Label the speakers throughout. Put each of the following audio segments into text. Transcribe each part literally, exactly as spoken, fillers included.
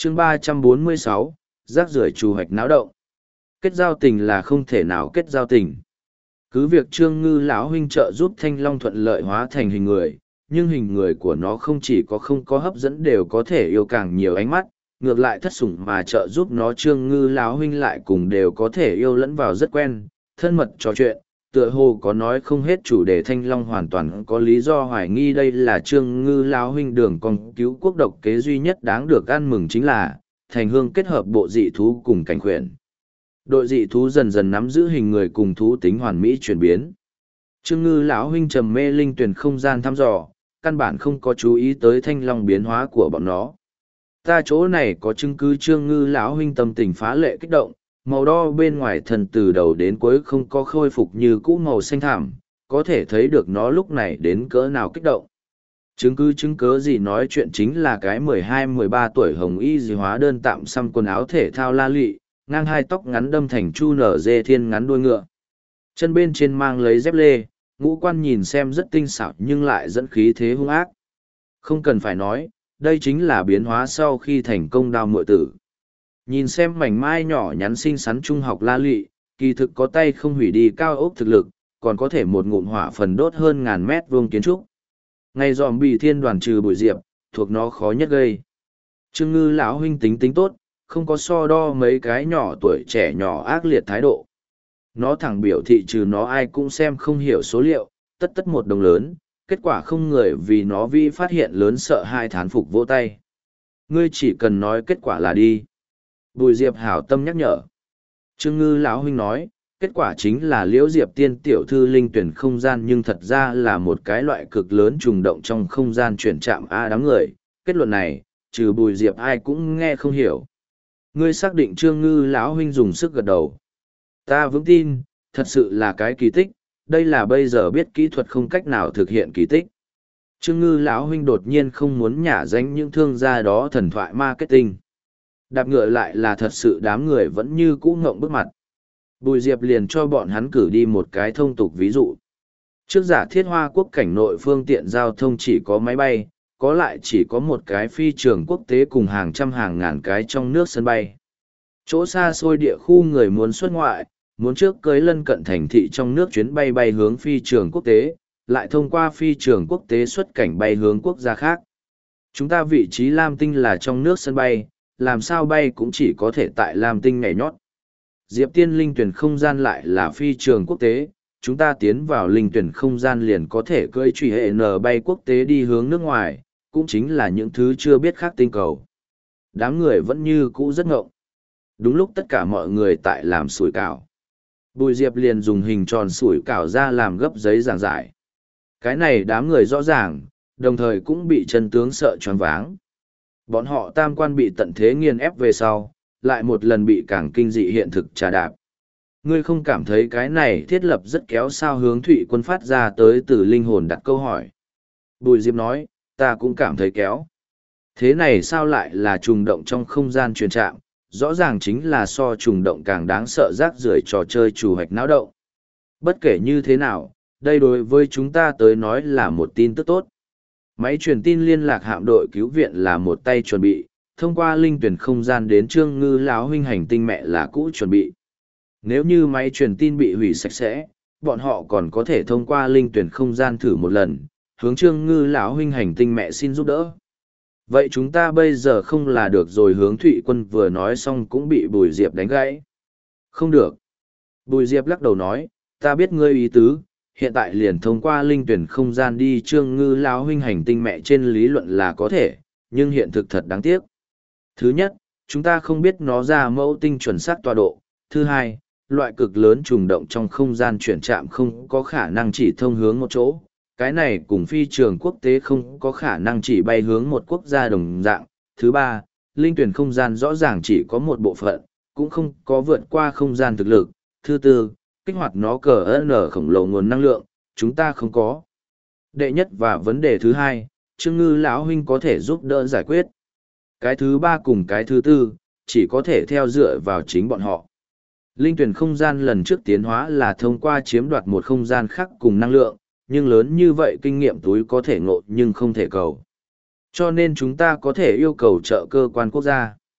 Speaker 1: chương ba trăm bốn mươi sáu, rác rưởi trù hoạch náo động. Kết giao tình là không thể nào kết giao tình. Cứ việc Trương Ngư lão huynh trợ giúp Thanh Long thuận lợi hóa thành hình người, nhưng hình người của nó không chỉ có không có hấp dẫn đều có thể yêu càng nhiều ánh mắt, ngược lại thất sủng mà trợ giúp nó Trương Ngư lão huynh lại cùng đều có thể yêu lẫn vào rất quen, thân mật trò chuyện, tựa hồ có nói không hết chủ đề Thanh Long hoàn toàn có lý do hoài nghi đây là Trương Ngư lão huynh đường con cứu quốc độc kế duy nhất đáng được ăn mừng chính là thành hương kết hợp bộ dị thú cùng cảnh khuyển. Đội dị thú dần dần nắm giữ hình người cùng thú tính hoàn mỹ chuyển biến. Trương Ngư lão huynh trầm mê linh tuyển không gian thăm dò, căn bản không có chú ý tới Thanh Long biến hóa của bọn nó. Ta chỗ này có chứng cứ Trương Ngư lão huynh tâm tình phá lệ kích động, màu đo bên ngoài thần từ đầu đến cuối không có khôi phục như cũ màu xanh thảm, có thể thấy được nó lúc này đến cỡ nào kích động. Chứng cứ chứng cớ gì nói chuyện chính là cái mười hai mười ba tuổi hồng y gì hóa đơn tạm xăm quần áo thể thao la lị, ngang hai tóc ngắn đâm thành chu nở dê thiên ngắn đuôi ngựa. Chân bên trên mang lấy dép lê, ngũ quan nhìn xem rất tinh xảo nhưng lại dẫn khí thế hung ác. Không cần phải nói, đây chính là biến hóa sau khi thành công đao muội tử. Nhìn xem mảnh mai nhỏ nhắn xinh xắn trung học la lị, kỳ thực có tay không hủy đi cao ốc thực lực, còn có thể một ngụm hỏa phần đốt hơn ngàn mét vuông kiến trúc. Ngày dòm bị thiên đoàn trừ bụi diệp, thuộc nó khó nhất gây. Trương Ngư lão huynh tính tính tốt, không có so đo mấy cái nhỏ tuổi trẻ nhỏ ác liệt thái độ. Nó thẳng biểu thị trừ nó ai cũng xem không hiểu số liệu, tất tất một đồng lớn, kết quả không người vì nó vi phát hiện lớn sợ hai thán phục vỗ tay. Ngươi chỉ cần nói kết quả là đi. Bùi Diệp hảo tâm nhắc nhở. Trương Ngư lão huynh nói, kết quả chính là Liễu Diệp tiên tiểu thư linh tuyển không gian nhưng thật ra là một cái loại cực lớn trùng động trong không gian chuyển chạm a đám người. Kết luận này, trừ Bùi Diệp ai cũng nghe không hiểu. Ngươi xác định Trương Ngư lão huynh dùng sức gật đầu. Ta vững tin, thật sự là cái kỳ tích, đây là bây giờ biết kỹ thuật không cách nào thực hiện kỳ tích. Trương Ngư lão huynh đột nhiên không muốn nhả danh những thương gia đó thần thoại marketing. Đạp ngựa lại là thật sự đám người vẫn như cũ ngộng bước mặt. Bùi Diệp liền cho bọn hắn cử đi một cái thông tục ví dụ. Trước giả thiết Hoa Quốc cảnh nội phương tiện giao thông chỉ có máy bay, có lại chỉ có một cái phi trường quốc tế cùng hàng trăm hàng ngàn cái trong nước sân bay. Chỗ xa xôi địa khu người muốn xuất ngoại, muốn trước cưới lân cận thành thị trong nước chuyến bay bay hướng phi trường quốc tế, lại thông qua phi trường quốc tế xuất cảnh bay hướng quốc gia khác. Chúng ta vị trí Lam Tinh là trong nước sân bay, làm sao bay cũng chỉ có thể tại Lam Tinh nhảy nhót. Diệp Tiên linh tuyển không gian lại là phi trường quốc tế, chúng ta tiến vào linh tuyển không gian liền có thể cưỡi truy hệ n bay quốc tế đi hướng nước ngoài, cũng chính là những thứ chưa biết khác tinh cầu. Đám người vẫn như cũ rất ngộng. Đúng lúc tất cả mọi người tại làm sủi cảo. Bùi Diệp liền dùng hình tròn sủi cảo ra làm gấp giấy giảng giải. Cái này đám người rõ ràng, đồng thời cũng bị chân tướng sợ choáng váng. Bọn họ tam quan bị tận thế nghiền ép về sau, lại một lần bị càng kinh dị hiện thực trà đạp. Ngươi không cảm thấy cái này thiết lập rất kéo sao hướng Thụy Quân phát ra tới từ linh hồn đặt câu hỏi. Bùi Diệp nói, ta cũng cảm thấy kéo. Thế này sao lại là trùng động trong không gian truyền trạm, rõ ràng chính là so trùng động càng đáng sợ rác rưởi trò chơi trù hoạch náo động. Bất kể như thế nào, đây đối với chúng ta tới nói là một tin tức tốt. Máy truyền tin liên lạc hạm đội cứu viện là một tay chuẩn bị, thông qua linh tuyển không gian đến Trương Ngư lão huynh hành tinh mẹ là cũ chuẩn bị. Nếu như máy truyền tin bị hủy sạch sẽ, bọn họ còn có thể thông qua linh tuyển không gian thử một lần, hướng Trương Ngư lão huynh hành tinh mẹ xin giúp đỡ. Vậy chúng ta bây giờ không là được rồi hướng Thụy Quân vừa nói xong cũng bị Bùi Diệp đánh gãy. Không được. Bùi Diệp lắc đầu nói, ta biết ngươi ý tứ, hiện tại liền thông qua linh tuyển không gian đi Trương Ngư lão huynh hành tinh mẹ trên lý luận là có thể, nhưng hiện thực thật đáng tiếc. Thứ nhất, chúng ta không biết nó ra mẫu tinh chuẩn xác tọa độ. Thứ hai, loại cực lớn trùng động trong không gian chuyển chạm không có khả năng chỉ thông hướng một chỗ. Cái này cùng phi trường quốc tế không có khả năng chỉ bay hướng một quốc gia đồng dạng. Thứ ba, linh tuyển không gian rõ ràng chỉ có một bộ phận, cũng không có vượt qua không gian thực lực. Thứ tư, kích hoạt nó cờ n khổng lồ nguồn năng lượng, chúng ta không có. Đệ nhất và vấn đề thứ hai, Trương Ngư lão huynh có thể giúp đỡ giải quyết. Cái thứ ba cùng cái thứ tư, chỉ có thể theo dựa vào chính bọn họ. Linh tuyển không gian lần trước tiến hóa là thông qua chiếm đoạt một không gian khác cùng năng lượng, nhưng lớn như vậy kinh nghiệm túi có thể ngộ nhưng không thể cầu. Cho nên chúng ta có thể yêu cầu trợ cơ quan quốc gia.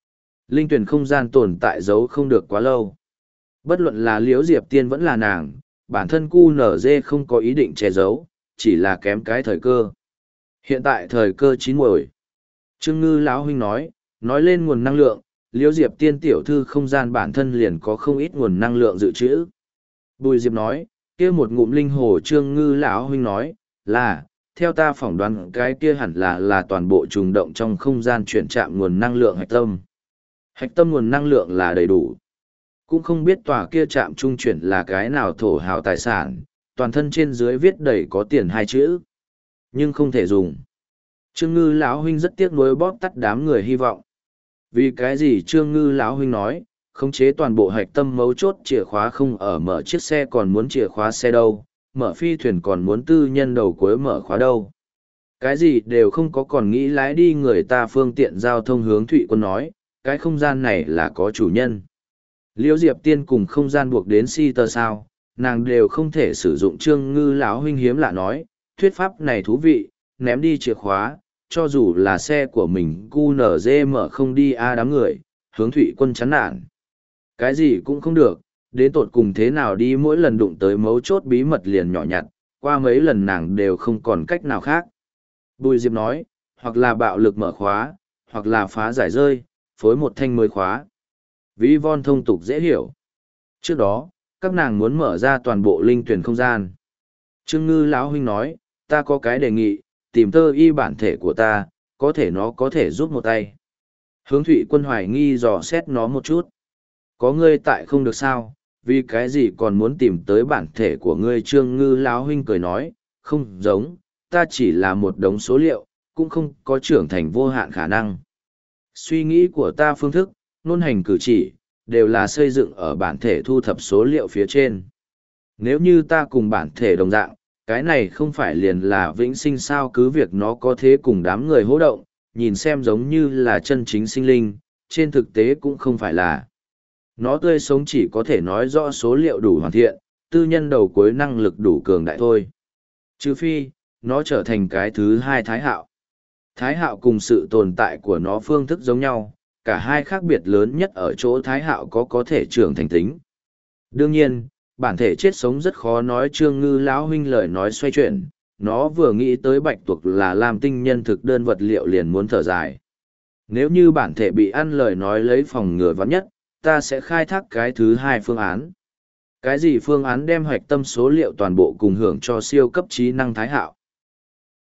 Speaker 1: Linh tuyển không gian tồn tại giấu không được quá lâu. Bất luận là Liễu Diệp Tiên vẫn là nàng, bản thân cu nở dê không có ý định che giấu, chỉ là kém cái thời cơ. Hiện tại thời cơ chín muồi. Trương Ngư lão huynh nói, nói lên nguồn năng lượng, Liễu Diệp Tiên tiểu thư không gian bản thân liền có không ít nguồn năng lượng dự trữ. Bùi Diệp nói, kia một ngụm linh hồ. Trương Ngư lão huynh nói, là, theo ta phỏng đoán cái kia hẳn là là toàn bộ trùng động trong không gian chuyển chạm nguồn năng lượng hạch tâm. Hạch tâm nguồn năng lượng là đầy đủ. Cũng không biết tòa kia chạm trung chuyển là cái nào thổ hào tài sản, toàn thân trên dưới viết đầy có tiền hai chữ. Nhưng không thể dùng. Trương Ngư lão huynh rất tiếc nuối bóp tắt đám người hy vọng. Vì cái gì Trương Ngư lão huynh nói, khống chế toàn bộ hạch tâm mấu chốt chìa khóa không ở mở chiếc xe còn muốn chìa khóa xe đâu, mở phi thuyền còn muốn tư nhân đầu cuối mở khóa đâu. Cái gì đều không có còn nghĩ lái đi người ta phương tiện giao thông hướng Thụy Quân nói, cái không gian này là có chủ nhân. Liễu Diệp Tiên cùng không gian buộc đến si tơ sao, nàng đều không thể sử dụng. Trương Ngư lão huynh hiếm lạ nói, thuyết pháp này thú vị, ném đi chìa khóa, cho dù là xe của mình cu nở dê mở không đi a đám người, hướng Thụy Quân chán nản. Cái gì cũng không được, đến tột cùng thế nào đi mỗi lần đụng tới mấu chốt bí mật liền nhỏ nhặt, qua mấy lần nàng đều không còn cách nào khác. Bùi Diệp nói, hoặc là bạo lực mở khóa, hoặc là phá giải rơi, phối một thanh mới khóa. Ví von thông tục dễ hiểu. Trước đó, các nàng muốn mở ra toàn bộ linh tuyển không gian. Trương Ngư lão huynh nói, ta có cái đề nghị, tìm tơ y bản thể của ta, có thể nó có thể giúp một tay. Hướng Thụy Quân hoài nghi dò xét nó một chút. Có ngươi tại không được sao, vì cái gì còn muốn tìm tới bản thể của ngươi? Trương Ngư lão huynh cười nói, không giống, ta chỉ là một đống số liệu, cũng không có trưởng thành vô hạn khả năng. Suy nghĩ của ta phương thức, ngôn hành cử chỉ, đều là xây dựng ở bản thể thu thập số liệu phía trên. Nếu như ta cùng bản thể đồng dạng, cái này không phải liền là vĩnh sinh sao? Cứ việc nó có thế cùng đám người hô động, nhìn xem giống như là chân chính sinh linh, trên thực tế cũng không phải là. Nó tươi sống chỉ có thể nói rõ số liệu đủ hoàn thiện, tư nhân đầu cuối năng lực đủ cường đại thôi. Trừ phi, nó trở thành cái thứ hai Thái Hạo. Thái Hạo cùng sự tồn tại của nó phương thức giống nhau, cả hai khác biệt lớn nhất ở chỗ Thái Hạo có có thể trưởng thành tính. Đương nhiên, bản thể chết sống rất khó nói. Trương Ngư lão huynh lời nói xoay chuyển, nó vừa nghĩ tới bạch tuộc là làm tinh nhân thực đơn vật liệu liền muốn thở dài. Nếu như bản thể bị ăn lời nói lấy phòng ngừa vắn nhất, ta sẽ khai thác cái thứ hai phương án. Cái gì phương án? Đem hoạch tâm số liệu toàn bộ cùng hưởng cho siêu cấp trí năng Thái Hạo.